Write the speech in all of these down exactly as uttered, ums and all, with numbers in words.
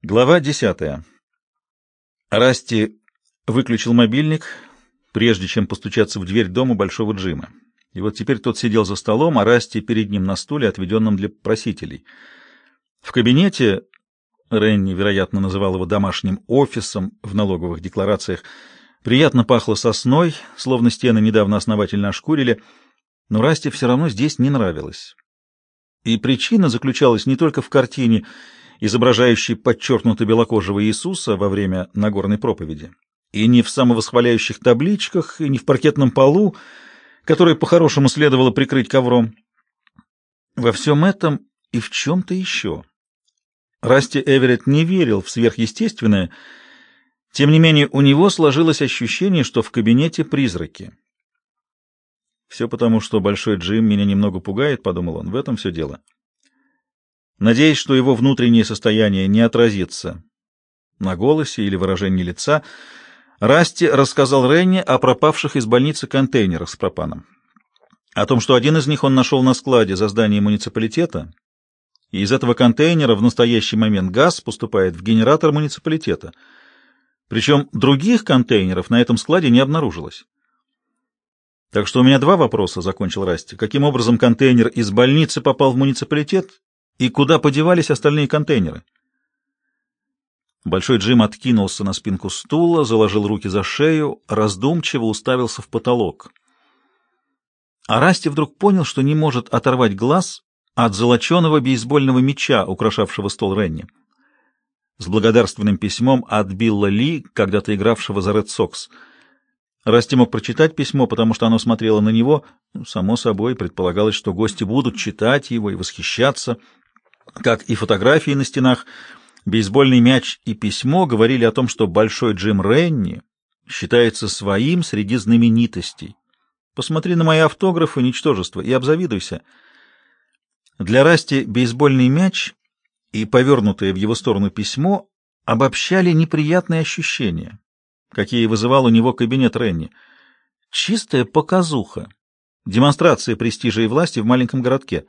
Глава десятая. Расти выключил мобильник, прежде чем постучаться в дверь дома Большого Джима. И вот теперь тот сидел за столом, а Расти перед ним на стуле, отведенном для просителей. В кабинете, Ренни, вероятно, называл его домашним офисом в налоговых декларациях, приятно пахло сосной, словно стены недавно основательно ошкурили, но Расти все равно здесь не нравилось. И причина заключалась не только в картине, изображающей подчеркнуто белокожего Иисуса во время Нагорной проповеди, и не в самовосхваляющих табличках, и не в паркетном полу, который по-хорошему следовало прикрыть ковром. Во всем этом и в чем-то еще. Расти Эверетт не верил в сверхъестественное, тем не менее у него сложилось ощущение, что в кабинете призраки. «Все потому, что Большой Джим меня немного пугает», — подумал он, — «в этом все дело». Надеясь, что его внутреннее состояние не отразится на голосе или выражении лица, Расти рассказал Ренни о пропавших из больницы контейнерах с пропаном, о том, что один из них он нашел на складе за зданием муниципалитета, и из этого контейнера в настоящий момент газ поступает в генератор муниципалитета, причем других контейнеров на этом складе не обнаружилось. «Так что у меня два вопроса», — закончил Расти. «Каким образом контейнер из больницы попал в муниципалитет, и куда подевались остальные контейнеры?» Большой Джим откинулся на спинку стула, заложил руки за шею, раздумчиво уставился в потолок. А Расти вдруг понял, что не может оторвать глаз от золоченого бейсбольного мяча, украшавшего стол Ренни, с благодарственным письмом от Билла Ли, когда-то игравшего за Ред Сокс. Расти мог прочитать письмо, потому что оно смотрело на него. Само собой, предполагалось, что гости будут читать его и восхищаться. Как и фотографии на стенах, бейсбольный мяч и письмо говорили о том, что Большой Джим Ренни считается своим среди знаменитостей. Посмотри на мои автографы, ничтожество, и обзавидуйся. Для Расти бейсбольный мяч и повернутое в его сторону письмо обобщали неприятные ощущения, какие вызывал у него кабинет Ренни. Чистая показуха, демонстрация престижа и власти в маленьком городке.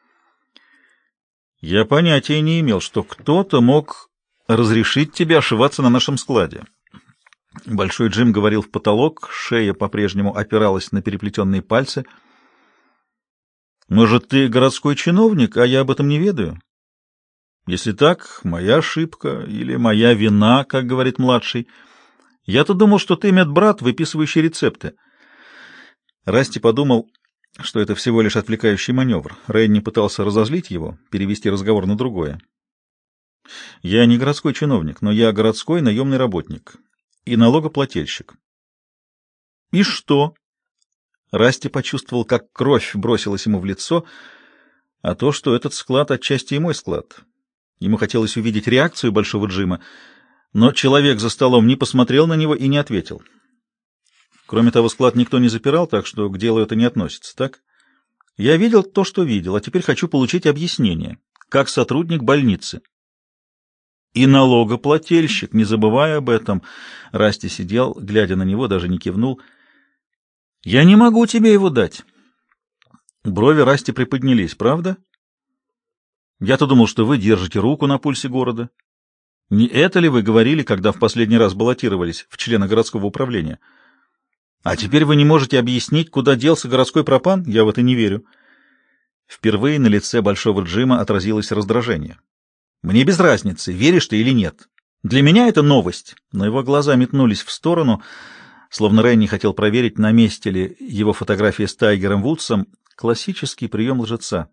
«Я понятия не имел, что кто-то мог разрешить тебе ошиваться на нашем складе». Большой Джим говорил в потолок, шея по-прежнему опиралась на переплетенные пальцы. «Может, ты городской чиновник, а я об этом не ведаю? Если так, моя ошибка или моя вина, как говорит младший. Я-то думал, что ты медбрат, выписывающий рецепты». Расти подумал, что это всего лишь отвлекающий маневр. Ренни пытался разозлить его, перевести разговор на другое. «Я не городской чиновник, но я городской наемный работник и налогоплательщик». «И что?» Расти почувствовал, как кровь бросилась ему в лицо, а то, что этот склад отчасти и мой склад. Ему хотелось увидеть реакцию Большого Джима, но человек за столом не посмотрел на него и не ответил. Кроме того, склад никто не запирал, так что к делу это не относится, так? Я видел то, что видел, а теперь хочу получить объяснение, как сотрудник больницы. И налогоплательщик, не забывая об этом. Расти сидел, глядя на него, даже не кивнул. Я не могу тебе его дать. Брови Расти приподнялись, правда? Я-то думал, что вы держите руку на пульсе города. Не это ли вы говорили, когда в последний раз баллотировались в члены городского управления? А теперь вы не можете объяснить, куда делся городской пропан? Я в это не верю. Впервые на лице Большого Джима отразилось раздражение. Мне без разницы, веришь ты или нет. Для меня это новость. Но его глаза метнулись в сторону, словно Ренни хотел проверить, на месте ли его фотография с Тайгером Вудсом. Классический прием лжеца.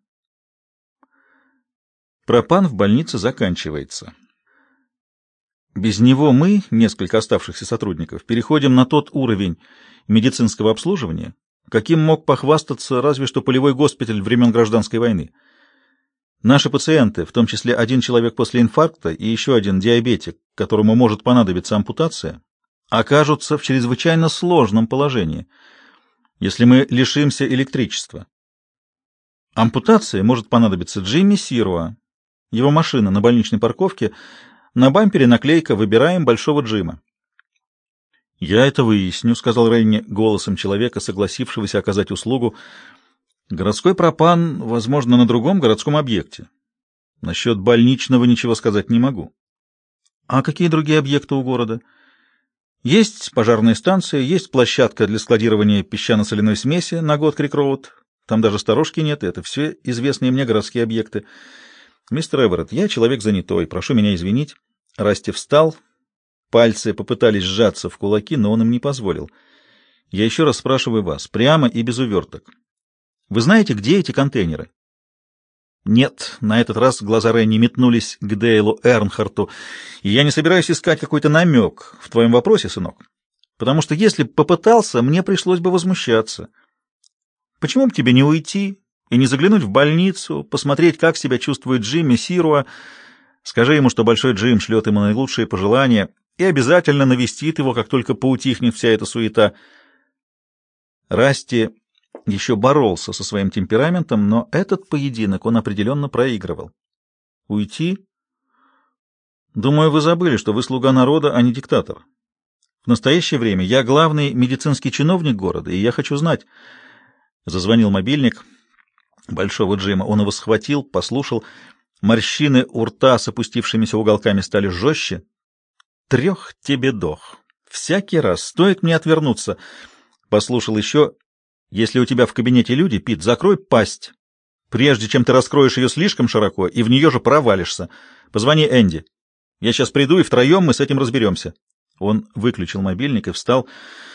Пропан в больнице заканчивается. Без него мы, несколько оставшихся сотрудников, переходим на тот уровень медицинского обслуживания, каким мог похвастаться разве что полевой госпиталь времен Гражданской войны. Наши пациенты, в том числе один человек после инфаркта и еще один диабетик, которому может понадобиться ампутация, окажутся в чрезвычайно сложном положении, если мы лишимся электричества. Ампутация может понадобиться Джимми Сируа. Его машина на больничной парковке. На бампере наклейка «Выбираем Большого Джима». «Я это выясню», — сказал Ренни голосом человека, согласившегося оказать услугу. «Городской пропан, возможно, на другом городском объекте. Насчет больничного ничего сказать не могу. А какие другие объекты у города? Есть пожарная станция, есть площадка для складирования песчано-соляной смеси на год Крик-Роуд. Там даже сторожки нет, это все известные мне городские объекты. Мистер Эверетт, я человек занятой, прошу меня извинить. Расти встал, пальцы попытались сжаться в кулаки, но он им не позволил. Я еще раз спрашиваю вас, прямо и без уверток. Вы знаете, где эти контейнеры? Нет, на этот раз глаза Ренни метнулись к Дейлу Эрнхарту, и я не собираюсь искать какой-то намек в твоем вопросе, сынок, потому что если бы попытался, мне пришлось бы возмущаться. Почему бы тебе не уйти и не заглянуть в больницу, посмотреть, как себя чувствует Джимми Сируа? Скажи ему, что Большой Джим шлет ему наилучшие пожелания и обязательно навестит его, как только поутихнет вся эта суета. Расти еще боролся со своим темпераментом, но этот поединок он определенно проигрывал. Уйти? Думаю, вы забыли, что вы слуга народа, а не диктатор. В настоящее время я главный медицинский чиновник города, и я хочу знать... Зазвонил мобильник Большого Джима. Он его схватил, послушал. Морщины у рта с опустившимися уголками стали жестче. Трех тебе дох. Всякий раз стоит мне отвернуться. Послушал еще. Если у тебя в кабинете люди, Пит, закрой пасть, прежде чем ты раскроешь ее слишком широко, и в нее же провалишься. Позвони Энди. Я сейчас приду, и втроем мы с этим разберемся. Он выключил мобильник и встал.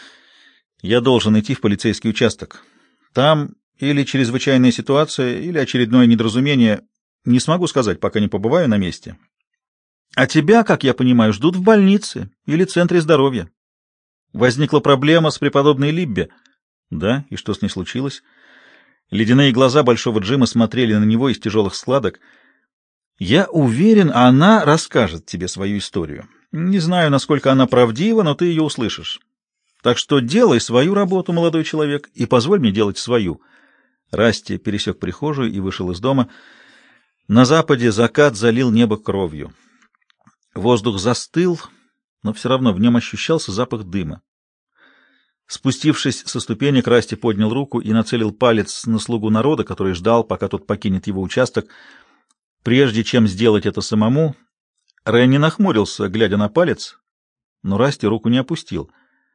Я должен идти в полицейский участок. Там или чрезвычайная ситуация, или очередное недоразумение. Не смогу сказать, пока не побываю на месте. А тебя, как я понимаю, ждут в больнице или центре здоровья. Возникла проблема с преподобной Либби. Да, и что с ней случилось? Ледяные глаза Большого Джима смотрели на него из тяжелых складок. Я уверен, она расскажет тебе свою историю. Не знаю, насколько она правдива, но ты ее услышишь. Так что делай свою работу, молодой человек, и позволь мне делать свою. Расти пересек прихожую и вышел из дома. На западе закат залил небо кровью. Воздух застыл, но все равно в нем ощущался запах дыма. Спустившись со ступенек, Расти поднял руку и нацелил палец на слугу народа, который ждал, пока тот покинет его участок. Прежде чем сделать это самому, Ренни нахмурился, глядя на палец, но Расти руку не опустил.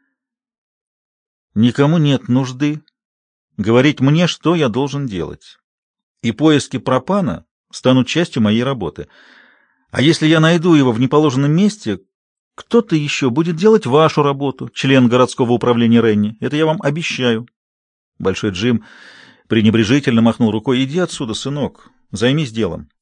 Никому нет нужды говорить мне, что я должен делать. И поиски пропана станут частью моей работы. А если я найду его в неположенном месте, кто-то еще будет делать вашу работу, член городского управления Ренни. Это я вам обещаю. Большой Джим пренебрежительно махнул рукой. Иди отсюда, сынок, займись делом.